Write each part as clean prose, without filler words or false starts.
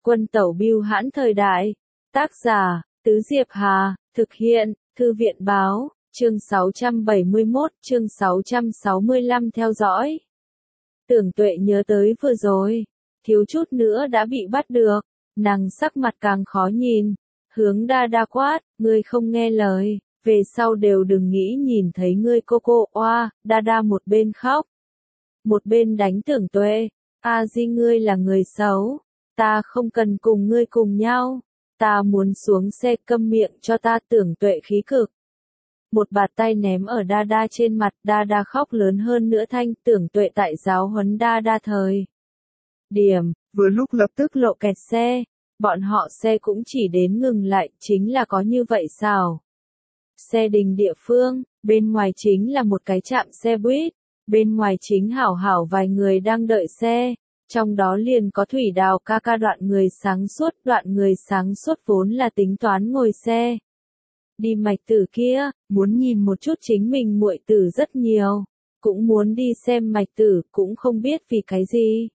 Quân tẩu bưu hãn thời đại. Tác giả, Tứ Diệp Hà, thực hiện, Thư viện báo, chương 671, chương 665 theo dõi. Tưởng Tuệ nhớ tới vừa rồi, thiếu chút nữa đã bị bắt được, nàng sắc mặt càng khó nhìn, hướng Đa Đa quát, ngươi không nghe lời, về sau đều đừng nghĩ nhìn thấy ngươi cô oa, Đa Đa một bên khóc, một bên đánh Tưởng Tuệ, a di ngươi là người xấu, ta không cần cùng ngươi cùng nhau, ta muốn xuống xe, câm miệng cho ta. Tưởng Tuệ khí cực. Một bạt tay ném ở Đa Đa trên mặt, Đa Đa khóc lớn hơn nữa thanh. Tưởng Tuệ tại giáo huấn Đa Đa thời điểm, vừa lúc lập tức lộ kẹt xe, bọn họ xe cũng chỉ đến ngừng lại, chính là có như vậy sao? Xe đình địa phương, bên ngoài chính là một cái trạm xe buýt, bên ngoài chính hảo vài người đang đợi xe, trong đó liền có Thủy Đào ca ca. Đoạn người sáng suốt vốn là tính toán ngồi xe đi Mạch Tử kia, muốn nhìn một chút chính mình muội tử rất nhiều, cũng muốn đi xem Mạch Tử, cũng không biết vì cái gì.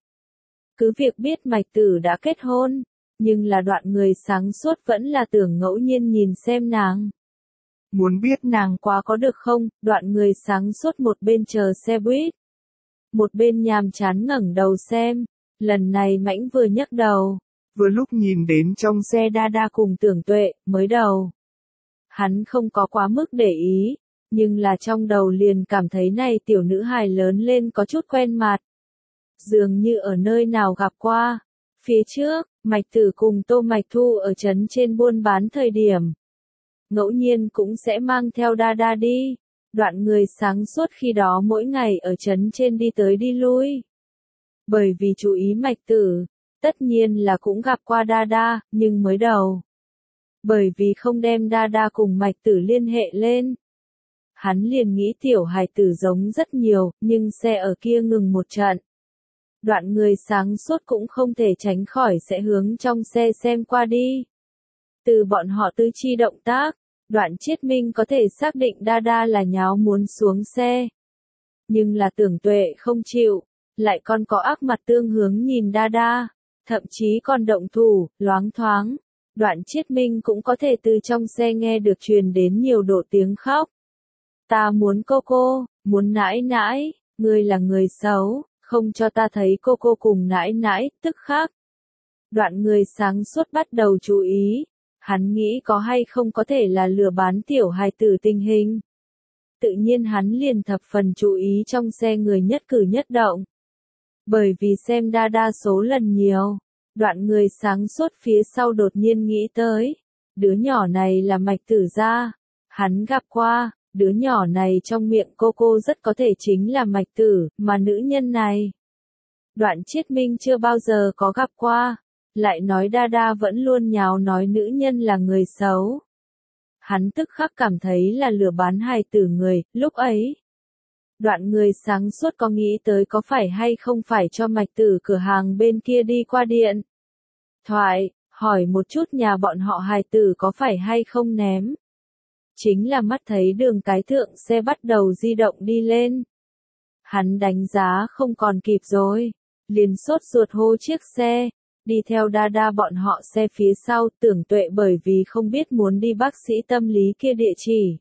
Cứ việc biết Mạch Tử đã kết hôn, nhưng là đoạn người sáng suốt vẫn là tưởng ngẫu nhiên nhìn xem nàng. Muốn biết nàng quá có được không? Đoạn người sáng suốt một bên chờ xe buýt, một bên nhàm chán ngẩng đầu xem. Lần này Mãnh vừa nhấc đầu, vừa lúc nhìn đến trong xe Đa Đa cùng Tưởng Tuệ. Mới đầu hắn không có quá mức để ý, nhưng là trong đầu liền cảm thấy này tiểu nữ hài lớn lên có chút quen mặt, dường như ở nơi nào gặp qua. Phía trước, Mạch Tử cùng Tô Mạch Thu ở trấn trên buôn bán thời điểm, ngẫu nhiên cũng sẽ mang theo Đa Đa đi. Đoạn người sáng suốt khi đó mỗi ngày ở trấn trên đi tới đi lui. Bởi vì chú ý Mạch Tử, tất nhiên là cũng gặp qua Đa Đa, nhưng mới đầu, bởi vì không đem Đa Đa cùng Mạch Tử liên hệ lên, hắn liền nghĩ tiểu hài tử giống rất nhiều, nhưng xe ở kia ngừng một trận. Đoạn người sáng suốt cũng không thể tránh khỏi sẽ hướng trong xe xem qua đi. Từ bọn họ tứ chi động tác, Đoạn Chiết Minh có thể xác định Đa Đa là nháo muốn xuống xe. Nhưng là Tưởng Tuệ không chịu, lại còn có ác mặt tương hướng nhìn Đa Đa, thậm chí còn động thủ, loáng thoáng. Đoạn Chiết Minh cũng có thể từ trong xe nghe được truyền đến nhiều độ tiếng khóc. Ta muốn cô, muốn nãi nãi, ngươi là người xấu, không cho ta thấy cô cùng nãi nãi. Tức khắc, đoạn người sáng suốt bắt đầu chú ý, hắn nghĩ có hay không có thể là lừa bán tiểu hài tử tình hình. Tự nhiên hắn liền thập phần chú ý trong xe người nhất cử nhất động. Bởi vì xem Đa Đa số lần nhiều, đoạn người sáng suốt phía sau đột nhiên nghĩ tới, đứa nhỏ này là Mạch Tử gia, hắn gặp qua, đứa nhỏ này trong miệng cô rất có thể chính là Mạch Tử, mà nữ nhân này, Đoạn Chiết Minh chưa bao giờ có gặp qua, lại nói Đa Đa vẫn luôn nháo nói nữ nhân là người xấu. Hắn tức khắc cảm thấy là lừa bán hài tử người. Lúc ấy, đoạn người sáng suốt có nghĩ tới có phải hay không phải cho Mạch Tử cửa hàng bên kia đi qua điện thoại, hỏi một chút nhà bọn họ hài tử có phải hay không ném. Chính là mắt thấy đường cái thượng xe bắt đầu di động đi lên. Hắn đánh giá không còn kịp rồi, liền sốt ruột hô chiếc xe, đi theo Đa Đa bọn họ xe phía sau. Tưởng Tuệ bởi vì không biết muốn đi bác sĩ tâm lý kia địa chỉ,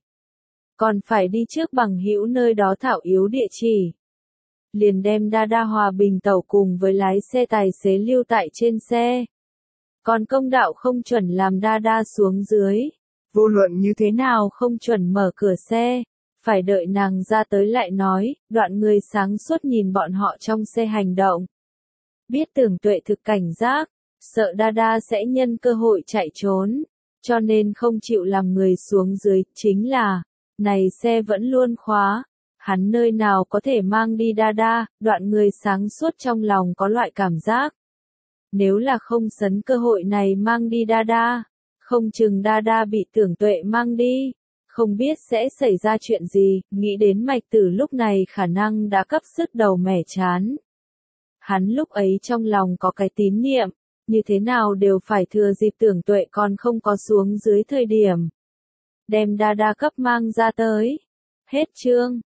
còn phải đi trước Bằng Hữu nơi đó thảo yếu địa chỉ, liền đem Đa Đa hòa bình tẩu cùng với lái xe tài xế lưu tại trên xe. Còn công đạo không chuẩn làm Đa Đa xuống dưới, vô luận như thế nào không chuẩn mở cửa xe, phải đợi nàng ra tới lại nói. Đoạn người sáng suốt nhìn bọn họ trong xe hành động, biết Tưởng Tuệ thực cảnh giác, sợ Đa Đa sẽ nhân cơ hội chạy trốn, cho nên không chịu làm người xuống dưới. Chính là, này xe vẫn luôn khóa, hắn nơi nào có thể mang đi Đa Đa. Đoạn người sáng suốt trong lòng có loại cảm giác, nếu là không sấn cơ hội này mang đi Đa Đa, không chừng Đa Đa bị Tưởng Tuệ mang đi, không biết sẽ xảy ra chuyện gì. Nghĩ đến Mạch Tử lúc này khả năng đã cấp sứt đầu mẻ chán. Hắn lúc ấy trong lòng có cái tín niệm, như thế nào đều phải thừa dịp Tưởng Tuệ còn không có xuống dưới thời điểm, đem Đa Đa cấp mang ra tới. Hết chương.